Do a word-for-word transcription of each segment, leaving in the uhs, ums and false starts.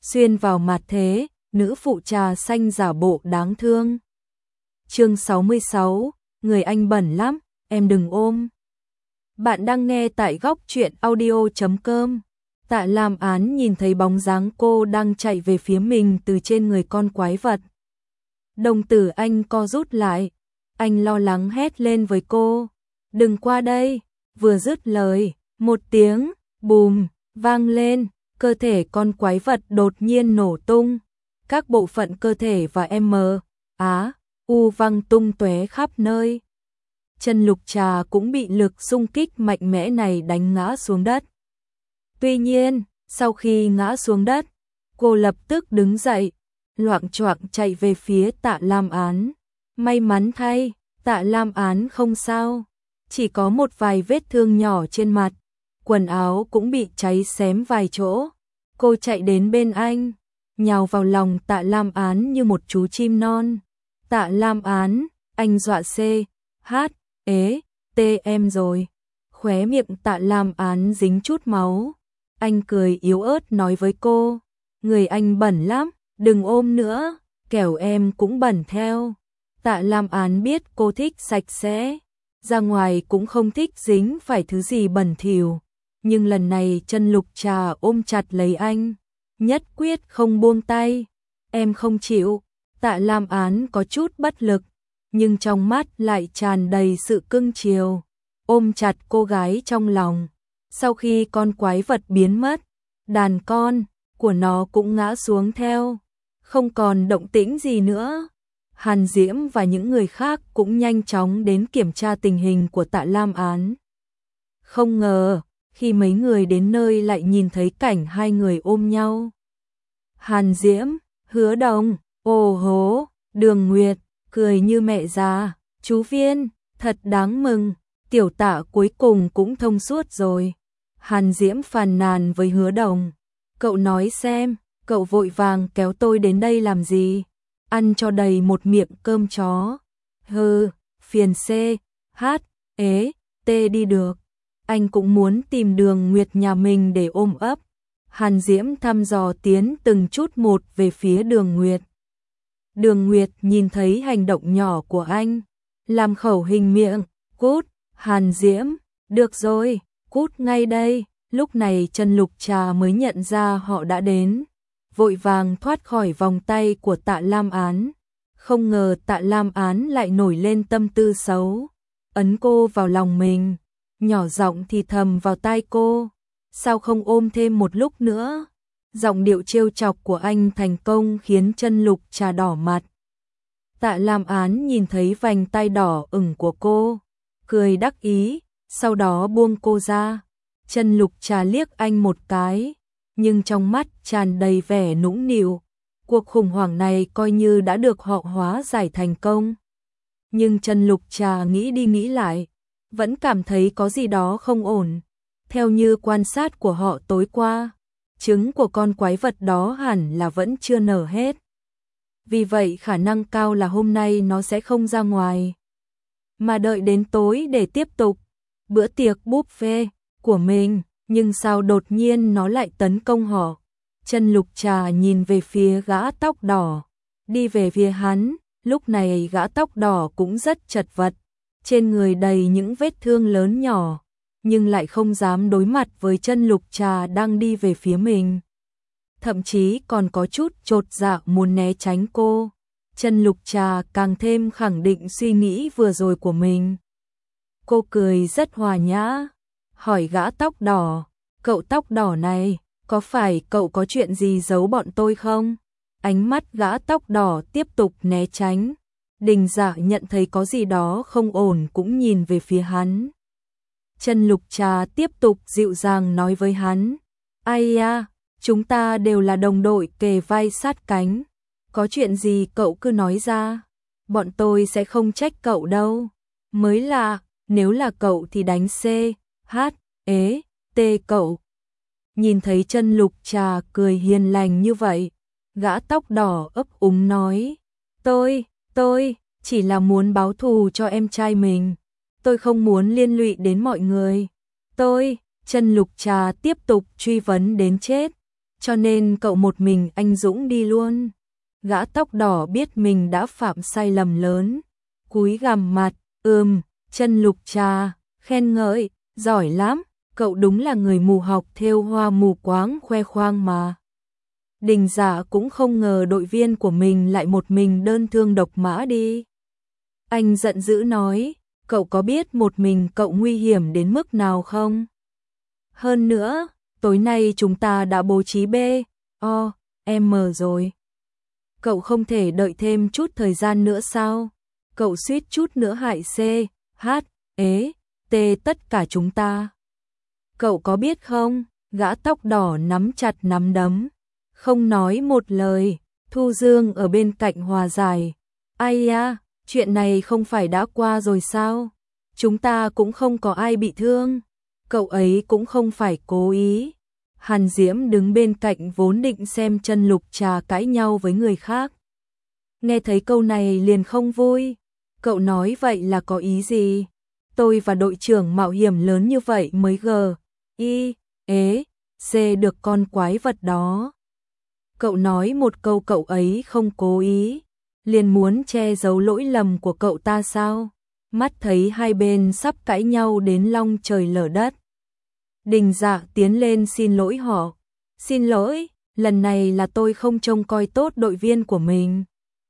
xuyên vào mặt thế, nữ phụ trà xanh giả bộ đáng thương. Chương sáu mươi sáu, người anh bẩn lắm, em đừng ôm. Bạn đang nghe tại góc truyện audio chấm com. Tạ Lam Án nhìn thấy bóng dáng cô đang chạy về phía mình từ trên người con quái vật. Đồng tử anh co rút lại, anh lo lắng hét lên với cô, đừng qua đây. Vừa dứt lời, một tiếng bùm vang lên, cơ thể con quái vật đột nhiên nổ tung. Các bộ phận cơ thể và M, Á, U văng tung tóe khắp nơi. Chân Lục Trà cũng bị lực xung kích mạnh mẽ này đánh ngã xuống đất. Tuy nhiên, sau khi ngã xuống đất, cô lập tức đứng dậy, loạng choạng chạy về phía Tạ Lam Án. May mắn thay, Tạ Lam Án không sao, chỉ có một vài vết thương nhỏ trên mặt, quần áo cũng bị cháy xém vài chỗ. Cô chạy đến bên anh, nhào vào lòng Tạ Lam Án như một chú chim non. Tạ Lam Án, anh dọa C, H, ế, T em rồi. Khóe miệng Tạ Lam Án dính chút máu. Anh cười yếu ớt nói với cô, người anh bẩn lắm, đừng ôm nữa, kẻo em cũng bẩn theo. Tạ Lam Án biết cô thích sạch sẽ, ra ngoài cũng không thích dính phải thứ gì bẩn thỉu. Nhưng lần này Chân Lục Trà ôm chặt lấy anh, nhất quyết không buông tay. Em không chịu. Tạ Lam Án có chút bất lực, nhưng trong mắt lại tràn đầy sự cưng chiều, ôm chặt cô gái trong lòng. Sau khi con quái vật biến mất, đàn con của nó cũng ngã xuống theo, không còn động tĩnh gì nữa. Hàn Diễm và những người khác cũng nhanh chóng đến kiểm tra tình hình của Tạ Lam Án. Không ngờ, khi mấy người đến nơi lại nhìn thấy cảnh hai người ôm nhau. Hàn Diễm, Hứa Đồng, ồ hố, Đường Nguyệt, cười như mẹ già, chú Viên, thật đáng mừng, tiểu Tạ cuối cùng cũng thông suốt rồi. Hàn Diễm phàn nàn với Hứa Đồng, cậu nói xem, cậu vội vàng kéo tôi đến đây làm gì, ăn cho đầy một miệng cơm chó. Hừ, phiền C, H, ế, T đi được. Anh cũng muốn tìm Đường Nguyệt nhà mình để ôm ấp. Hàn Diễm thăm dò tiến từng chút một về phía Đường Nguyệt. Đường Nguyệt nhìn thấy hành động nhỏ của anh, làm khẩu hình miệng, cút. Hàn Diễm, được rồi, cút ngay đây. Lúc này Chân Lục Trà mới nhận ra họ đã đến, vội vàng thoát khỏi vòng tay của Tạ Lam Án. Không ngờ Tạ Lam Án lại nổi lên tâm tư xấu, ấn cô vào lòng mình, nhỏ giọng thì thầm vào tai cô, sao không ôm thêm một lúc nữa. Giọng điệu trêu chọc của anh thành công khiến Chân Lục Trà đỏ mặt. Tạ Lam Án nhìn thấy vành tai đỏ ửng của cô, cười đắc ý, sau đó buông cô ra. Chân Lục Trà liếc anh một cái, nhưng trong mắt tràn đầy vẻ nũng nịu. Cuộc khủng hoảng này coi như đã được họ hóa giải thành công. Nhưng Chân Lục Trà nghĩ đi nghĩ lại, vẫn cảm thấy có gì đó không ổn. Theo như quan sát của họ tối qua, trứng của con quái vật đó hẳn là vẫn chưa nở hết. Vì vậy khả năng cao là hôm nay nó sẽ không ra ngoài, mà đợi đến tối để tiếp tục bữa tiệc buffet của mình. Nhưng sao đột nhiên nó lại tấn công họ? Chân Lục Trà nhìn về phía gã tóc đỏ, đi về phía hắn. Lúc này gã tóc đỏ cũng rất chật vật, trên người đầy những vết thương lớn nhỏ, nhưng lại không dám đối mặt với Chân Lục Trà đang đi về phía mình. Thậm chí còn có chút chột dạ muốn né tránh cô. Chân Lục Trà càng thêm khẳng định suy nghĩ vừa rồi của mình. Cô cười rất hòa nhã, hỏi gã tóc đỏ, cậu tóc đỏ này, có phải cậu có chuyện gì giấu bọn tôi không? Ánh mắt gã tóc đỏ tiếp tục né tránh. Đình Dạ nhận thấy có gì đó không ổn cũng nhìn về phía hắn. Chân Lục Trà tiếp tục dịu dàng nói với hắn, ai à, chúng ta đều là đồng đội kề vai sát cánh, có chuyện gì cậu cứ nói ra, bọn tôi sẽ không trách cậu đâu. Mới là, nếu là cậu thì đánh C, H, ế, T cậu. Nhìn thấy Chân Lục Trà cười hiền lành như vậy, gã tóc đỏ ấp úng nói, tôi, tôi, chỉ là muốn báo thù cho em trai mình. Tôi không muốn liên lụy đến mọi người. Tôi, Chân Lục Trà tiếp tục truy vấn đến chết. cho nên cậu một mình anh dũng đi luôn. Gã tóc đỏ biết mình đã phạm sai lầm lớn, cúi gằm mặt, ừm, Chân Lục Trà, khen ngợi, giỏi lắm, cậu đúng là người mù học thêu hoa mù quáng khoe khoang mà. Đình Dạ cũng không ngờ đội viên của mình lại một mình đơn thương độc mã đi. Anh giận dữ nói, cậu có biết một mình cậu nguy hiểm đến mức nào không? Hơn nữa, tối nay chúng ta đã bố trí B, O, M rồi. Cậu không thể đợi thêm chút thời gian nữa sao? Cậu suýt chút nữa hại C, H, E, T tất cả chúng ta. Cậu có biết không? Gã tóc đỏ nắm chặt nắm đấm, không nói một lời. Thu Dương ở bên cạnh hòa giải. Ai à, chuyện này không phải đã qua rồi sao? Chúng ta cũng không có ai bị thương. Cậu ấy cũng không phải cố ý. Hàn Diễm đứng bên cạnh vốn định xem Chân Lục Trà cãi nhau với người khác. Nghe thấy câu này liền không vui. Cậu nói vậy là có ý gì? Tôi và đội trưởng mạo hiểm lớn như vậy mới G, I, E, C được con quái vật đó. Cậu nói một câu cậu ấy không cố ý, liền muốn che giấu lỗi lầm của cậu ta sao? Mắt thấy hai bên sắp cãi nhau đến long trời lở đất. Đình Dạ tiến lên xin lỗi họ. Xin lỗi, lần này là tôi không trông coi tốt đội viên của mình.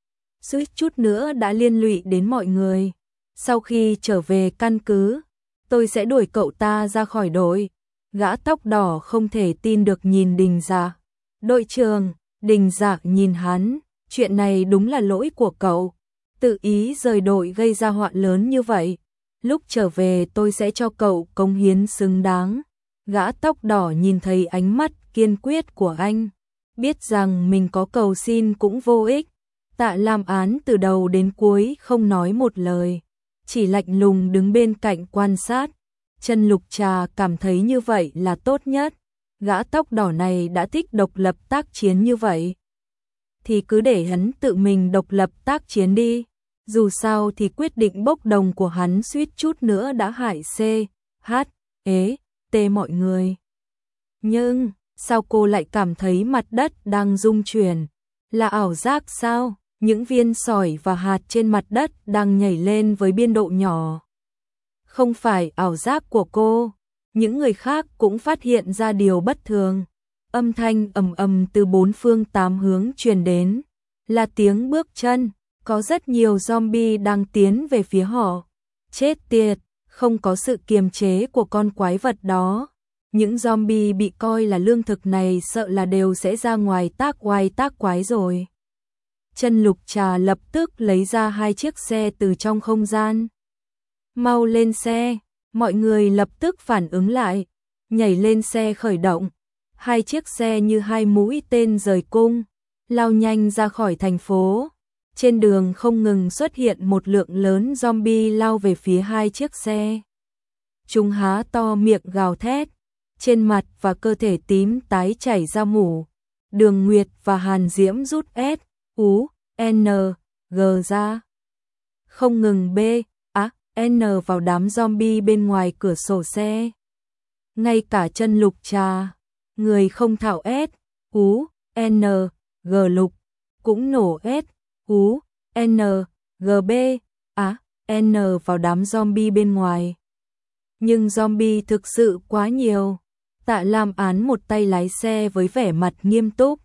Suýt chút nữa đã liên lụy đến mọi người. Sau khi trở về căn cứ, tôi sẽ đuổi cậu ta ra khỏi đội. Gã tóc đỏ không thể tin được nhìn Đình Dạ. Đội trưởng, Đình Dạ nhìn hắn, chuyện này đúng là lỗi của cậu. Tự ý rời đội gây ra họa lớn như vậy. Lúc trở về tôi sẽ cho cậu cống hiến xứng đáng. Gã tóc đỏ nhìn thấy ánh mắt kiên quyết của anh, biết rằng mình có cầu xin cũng vô ích. Tạ Lam Án từ đầu đến cuối không nói một lời, chỉ lạnh lùng đứng bên cạnh quan sát. Chân Lục Trà cảm thấy như vậy là tốt nhất. Gã tóc đỏ này đã thích độc lập tác chiến như vậy, thì cứ để hắn tự mình độc lập tác chiến đi. Dù sao thì quyết định bốc đồng của hắn suýt chút nữa đã hại C, H, E, T mọi người. Nhưng, sao cô lại cảm thấy mặt đất đang rung chuyển? Là ảo giác sao? Những viên sỏi và hạt trên mặt đất đang nhảy lên với biên độ nhỏ. Không phải ảo giác của cô. Những người khác cũng phát hiện ra điều bất thường. Âm thanh ầm ầm từ bốn phương tám hướng truyền đến. Là tiếng bước chân. Có rất nhiều zombie đang tiến về phía họ. Chết tiệt, không có sự kiềm chế của con quái vật đó. Những zombie bị coi là lương thực này sợ là đều sẽ ra ngoài tác oai tác quái rồi. Chân Lục Trà lập tức lấy ra hai chiếc xe từ trong không gian. Mau lên xe, mọi người lập tức phản ứng lại, nhảy lên xe khởi động. Hai chiếc xe như hai mũi tên rời cung, lao nhanh ra khỏi thành phố. Trên đường không ngừng xuất hiện một lượng lớn zombie lao về phía hai chiếc xe. Chúng há to miệng gào thét, trên mặt và cơ thể tím tái chảy ra mủ. Đường Nguyệt và Hàn Diễm rút S, U, N, G ra. Không ngừng B, á, N vào đám zombie bên ngoài cửa sổ xe. Ngay cả Chân Lục Trà, người không thạo S, U, N, G lục, cũng nổ S, U, N, G B, á, N vào đám zombie bên ngoài. Nhưng zombie thực sự quá nhiều. Tạ Lam Án một tay lái xe với vẻ mặt nghiêm túc,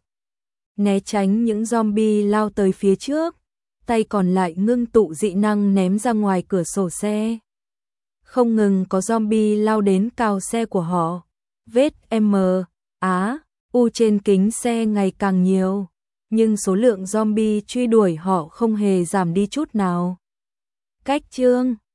né tránh những zombie lao tới phía trước, tay còn lại ngưng tụ dị năng ném ra ngoài cửa sổ xe. Không ngừng có zombie lao đến cào xe của họ. Vết M, Á, U trên kính xe ngày càng nhiều, nhưng số lượng zombie truy đuổi họ không hề giảm đi chút nào. Cách chương